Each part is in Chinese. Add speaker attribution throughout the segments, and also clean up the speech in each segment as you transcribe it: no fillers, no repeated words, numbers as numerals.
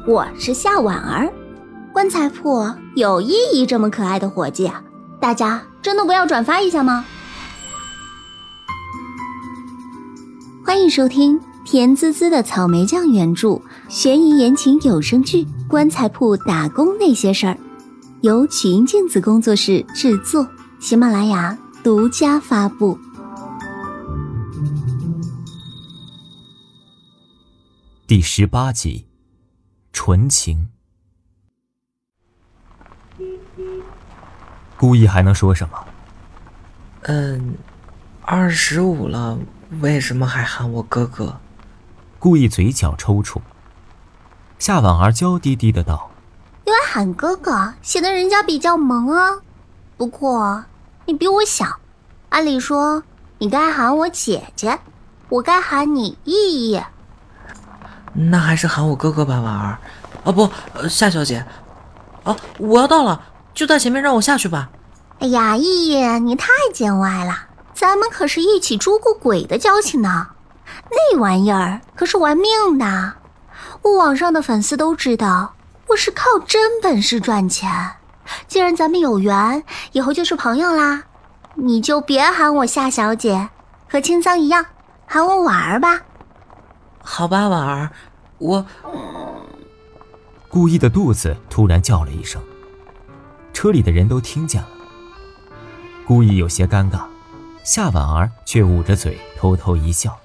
Speaker 1: 我是夏婉儿。棺材铺有意义这么可爱的伙计啊，大家真的不要转发一下吗？欢迎收听甜滋滋的草莓酱原著悬疑言情有声剧《棺材铺打工那些事儿》，由曲音镜子工作室制作，喜马拉雅独家发布。
Speaker 2: 第18集，纯情。顾意还能说什么
Speaker 3: ？25了，为什么还喊我哥哥？
Speaker 2: 顾意嘴角抽搐。夏婉儿娇滴滴的道：
Speaker 1: 因为喊哥哥显得人家比较萌啊，不过你比我小，按理说你该喊我姐姐，我该喊你意义。
Speaker 3: 那还是喊我哥哥吧，婉儿。不，夏小姐。我要到了，就在前面，让我下去吧。
Speaker 1: 哎呀，意义，你太见外了，咱们可是一起捉过鬼的交情呢，那玩意儿可是玩命的。我网上的粉丝都知道，我是靠真本事赚钱。既然咱们有缘，以后就是朋友啦，你就别喊我夏小姐，和青桑一样，喊我婉儿吧。
Speaker 3: 好吧，婉儿，我……
Speaker 2: 顾意的肚子突然叫了一声，车里的人都听见了。顾意有些尴尬，夏婉儿却捂着嘴偷偷一笑。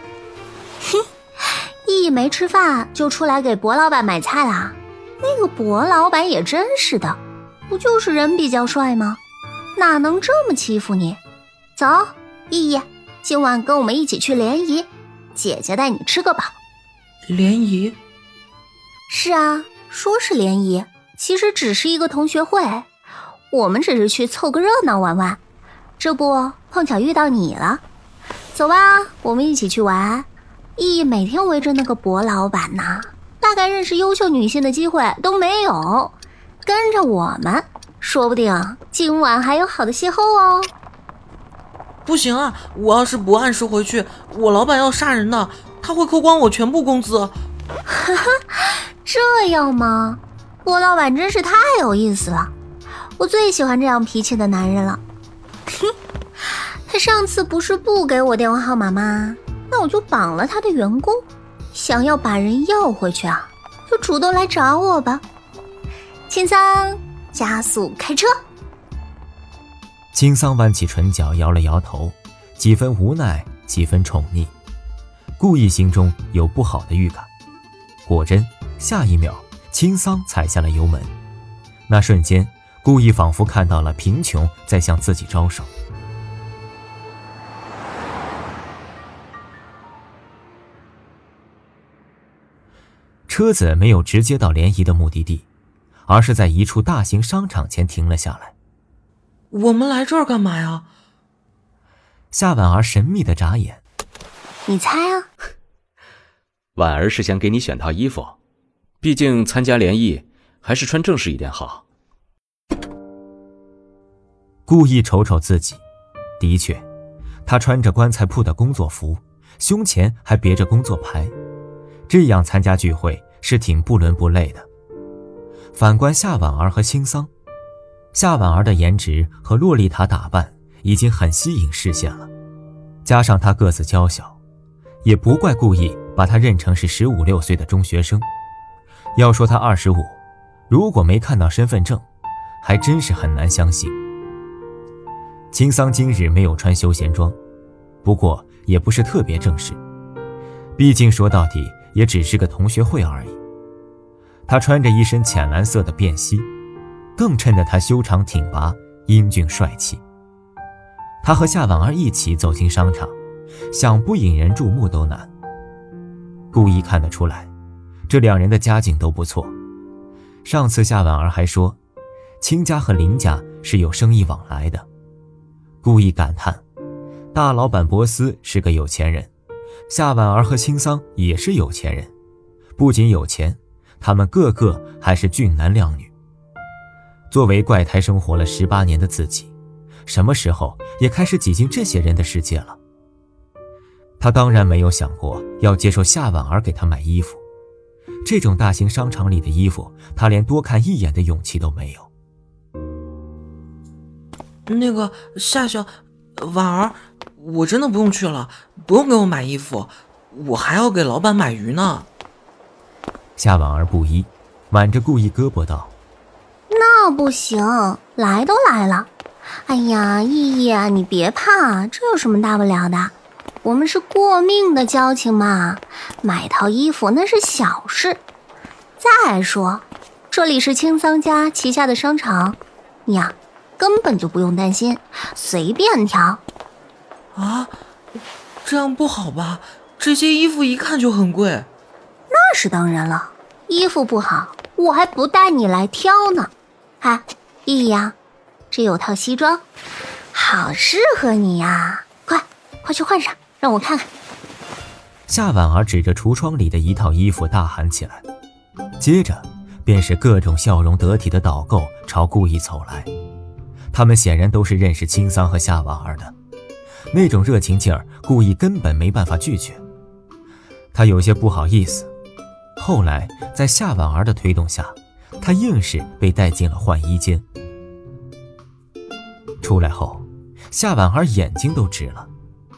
Speaker 1: 意义没吃饭就出来给薄老板买菜啦？那个薄老板也真是的，不就是人比较帅吗？哪能这么欺负你？走，意义，今晚跟我们一起去联谊，姐姐带你吃个饱。
Speaker 3: 联谊？
Speaker 1: 是啊，说是联谊，其实只是一个同学会，我们只是去凑个热闹玩玩，这不碰巧遇到你了。走吧，我们一起去玩。意义每天围着那个薄老板呢，大概认识优秀女性的机会都没有，跟着我们，说不定今晚还有好的邂逅哦。
Speaker 3: 不行啊，我要是不按时回去，我老板要杀人的，他会扣光我全部工资。
Speaker 1: 哈哈，这样吗？薄老板真是太有意思了，我最喜欢这样脾气的男人了。哼，他上次不是不给我电话号码吗？那我就绑了他的员工，想要把人要回去啊，就主动来找我吧。青桑，加速开车。
Speaker 2: 青桑弯起唇角摇了摇头，几分无奈，几分宠溺。顾意心中有不好的预感，果真下一秒青桑踩下了油门。那瞬间，顾意仿佛看到了贫穷在向自己招手。车子没有直接到联谊的目的地，而是在一处大型商场前停了下来。
Speaker 3: 我们来这儿干嘛呀？
Speaker 2: 夏婉儿神秘地眨眼。
Speaker 1: 你猜啊？
Speaker 4: 婉儿是想给你选套衣服，毕竟参加联谊还是穿正式一点好。
Speaker 2: 故意瞅瞅自己，的确，他穿着棺材铺的工作服，胸前还别着工作牌，这样参加聚会是挺不伦不类的。反观夏婉儿和青桑，夏婉儿的颜值和洛丽塔打扮已经很吸引视线了，加上她个子娇小，也不怪故意把她认成是15、16岁的中学生。要说她25，如果没看到身份证，还真是很难相信。青桑今日没有穿休闲装，不过也不是特别正式，毕竟说到底也只是个同学会而已。他穿着一身浅蓝色的便膝，更衬得他修长挺拔，英俊帅气。他和夏婉儿一起走进商场，想不引人注目都难。故意看得出来，这两人的家境都不错。上次夏婉儿还说，亲家和林家是有生意往来的。故意感叹，大老板博斯是个有钱人，夏婉儿和青桑也是有钱人，不仅有钱，他们个个还是俊男靓女。作为怪胎生活了18年的自己，什么时候也开始挤进这些人的世界了？他当然没有想过要接受夏婉儿给他买衣服， 这种大型商场里的衣服，他连多看一眼的勇气都没有。
Speaker 3: 那个夏夏，婉儿，我真的不用去了，不用给我买衣服，我还要给老板买鱼呢。
Speaker 2: 夏婉儿不依，挽着顾意胳膊道：
Speaker 1: 那不行，来都来了。哎呀，依依，你别怕，这有什么大不了的？我们是过命的交情嘛，买套衣服那是小事。再说，这里是青桑家旗下的商场，你呀，根本就不用担心，随便挑。
Speaker 3: 啊，这样不好吧？这些衣服一看就很贵。
Speaker 1: 那是当然了，衣服不好，我还不带你来挑呢。哎，依依呀，这有套西装，好适合你呀，快去换上，让我看看。
Speaker 2: 夏婉儿指着橱窗里的一套衣服大喊起来，接着便是各种笑容得体的导购朝顾意走来。他们显然都是认识青桑和夏婉儿的，那种热情劲儿，顾意根本没办法拒绝。他有些不好意思，后来在夏婉儿的推动下，他硬是被带进了换衣间。出来后，夏婉儿眼睛都直了。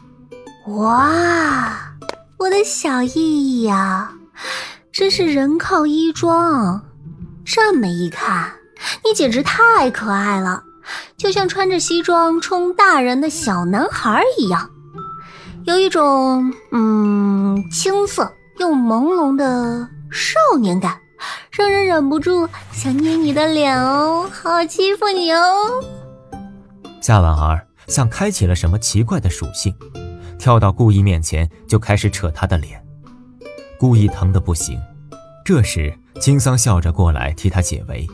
Speaker 1: 哇，我的小依依呀，真是人靠衣装，这么一看，你简直太可爱了，就像穿着西装冲大人的小男孩一样，有一种青涩又朦胧的少年感，让人忍不住想捏你的脸哦，好好欺负你哦。
Speaker 2: 夏婉儿像开启了什么奇怪的属性，跳到顾意面前就开始扯他的脸。顾意疼得不行，这时青桑笑着过来替他解围。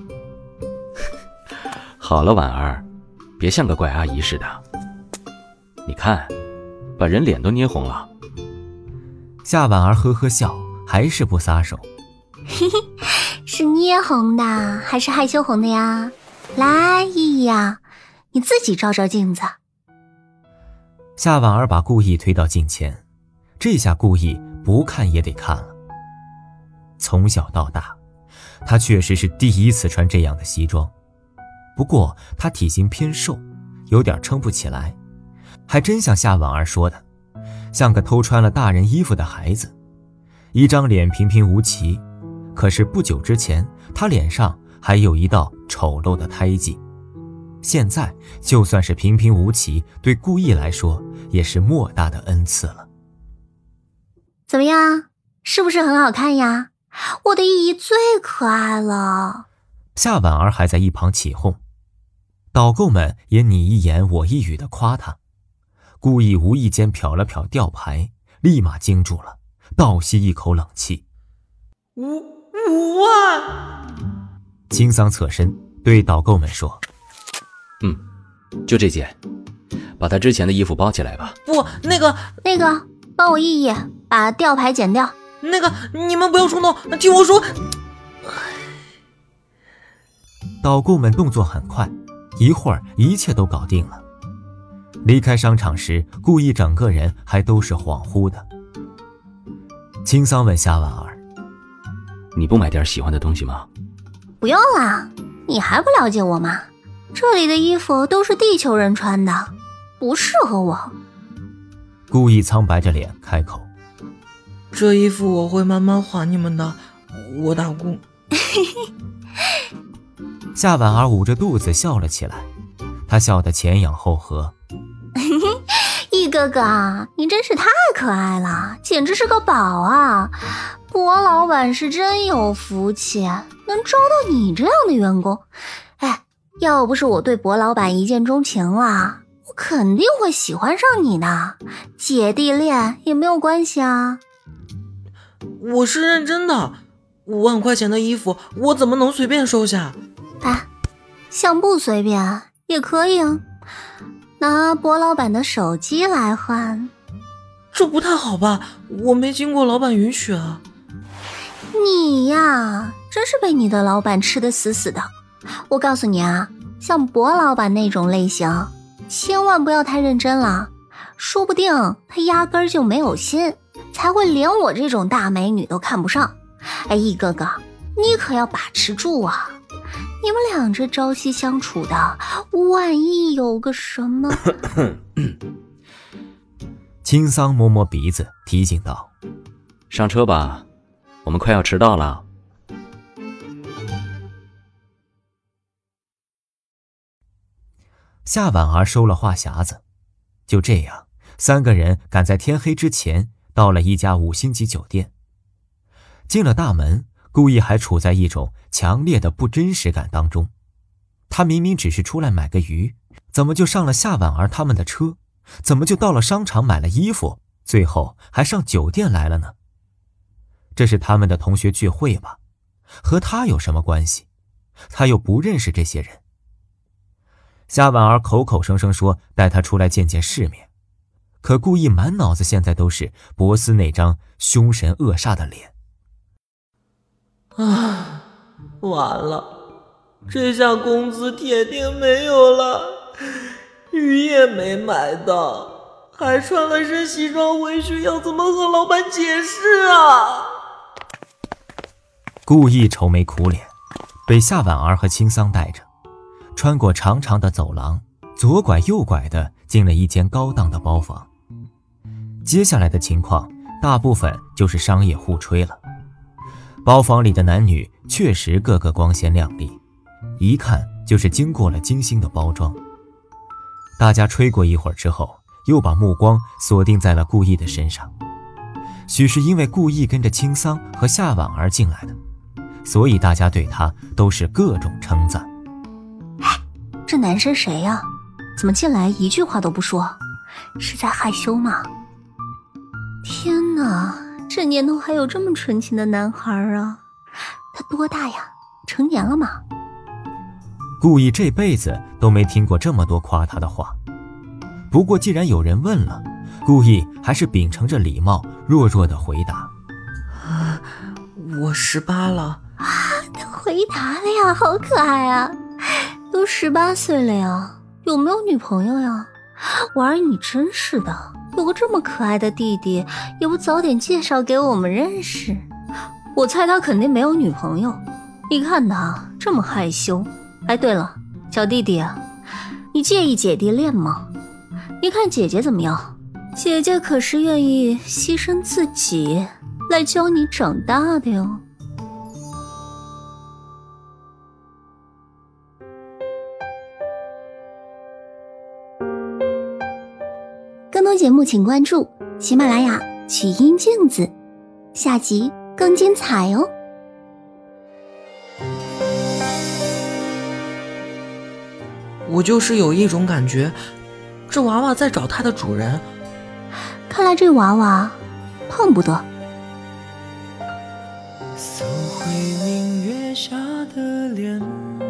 Speaker 4: 好了，婉儿，别像个怪阿姨似的。你看，把人脸都捏红了。
Speaker 2: 夏婉儿呵呵笑，还是不撒手。
Speaker 1: 嘿嘿，是捏红的还是害羞红的呀？来，依依呀，你自己照照镜子。
Speaker 2: 夏婉儿把顾意推到镜前，这下顾意不看也得看了。从小到大，她确实是第一次穿这样的西装，不过她体型偏瘦，有点撑不起来，还真像夏婉儿说的，像个偷穿了大人衣服的孩子，一张脸平平无奇，可是不久之前她脸上还有一道丑陋的胎记，现在就算是平平无奇，对顾意来说也是莫大的恩赐了。
Speaker 1: 怎么样，是不是很好看呀？我的依依最可爱了。
Speaker 2: 夏婉儿还在一旁起哄，导购们也你一言我一语地夸她。顾意无意间瞟了瞟吊牌，立马惊住了，倒吸一口冷气。
Speaker 3: 5万！
Speaker 2: 青桑侧身对导购们说：
Speaker 4: 就这件，把他之前的衣服包起来吧。
Speaker 3: 不，那个，
Speaker 1: 帮我依依把吊牌剪掉。
Speaker 3: 那个，你们不要冲动，听我说。
Speaker 2: 导购们动作很快，一会儿一切都搞定了。离开商场时，顾意整个人还都是恍惚的。青桑问夏婉儿：
Speaker 4: 你不买点喜欢的东西吗？
Speaker 1: 不用啦，你还不了解我吗？这里的衣服都是地球人穿的，不适合我。
Speaker 2: 顾意苍白着脸开口：
Speaker 3: 这衣服我会慢慢还你们的，我打工。
Speaker 2: 夏婉儿捂着肚子笑了起来，她笑得前仰后合。
Speaker 1: 易哥哥，你真是太可爱了，简直是个宝啊！博老板是真有福气，能招到你这样的员工。哎，要不是我对博老板一见钟情了，我肯定会喜欢上你的。姐弟恋也没有关系啊。
Speaker 3: 我是认真的，5万块钱的衣服我怎么能随便收下？
Speaker 1: 哎，想不随便也可以啊，拿博老板的手机来换。
Speaker 3: 这不太好吧？我没经过老板允许啊。
Speaker 1: 你呀，真是被你的老板吃得死死的。我告诉你啊，像博老板那种类型，千万不要太认真了，说不定他压根儿就没有心，才会连我这种大美女都看不上。 哎，一哥哥，你可要把持住啊！你们俩这朝夕相处的，万一有个什么……
Speaker 2: 青桑摸摸鼻子，提醒道：“
Speaker 4: 上车吧，我们快要迟到了。”
Speaker 2: 夏婉儿收了话匣子，就这样，3个人赶在天黑之前到了一家5星级酒店。进了大门，顾意还处在一种强烈的不真实感当中。他明明只是出来买个鱼，怎么就上了夏婉儿他们的车？怎么就到了商场买了衣服，最后还上酒店来了呢？这是他们的同学聚会吧？和他有什么关系？他又不认识这些人。夏婉儿口口声声说带他出来见见世面，可顾意满脑子现在都是博斯那张凶神恶煞的脸。
Speaker 3: 啊，完了，这下工资铁定没有了，鱼也没买到，还穿了身西装回去，要怎么和老板解释啊？
Speaker 2: 顾意愁眉苦脸，被夏婉儿和青桑带着穿过长长的走廊，左拐右拐的进了一间高档的包房。接下来的情况大部分就是商业互吹了。包房里的男女确实个个光鲜亮丽，一看就是经过了精心的包装。大家吹过一会儿之后，又把目光锁定在了顾意的身上。许是因为顾意跟着青桑和夏婉儿进来的，所以大家对他都是各种称赞。
Speaker 1: 这男生谁呀？怎么进来一句话都不说？是在害羞吗？天哪，这年头还有这么纯情的男孩啊！他多大呀？成年了吗？
Speaker 2: 顾意这辈子都没听过这么多夸他的话。不过既然有人问了，顾意还是秉承着礼貌，弱弱的回答：
Speaker 3: 我18了。
Speaker 1: 啊，他回答了呀，好可爱啊！都18岁了呀，有没有女朋友呀？婉儿，你真是的，有个这么可爱的弟弟，也不早点介绍给我们认识。我猜他肯定没有女朋友，你看他这么害羞。哎，对了，小弟弟啊，你介意姐弟恋吗？你看姐姐怎么样？姐姐可是愿意牺牲自己来教你长大的哟。更多节目请关注喜马拉雅曲音镜子，下集更精彩哦。
Speaker 3: 我就是有一种感觉，这娃娃在找它的主人。
Speaker 1: 看来这娃娃碰不得。
Speaker 5: 搜回明月下的脸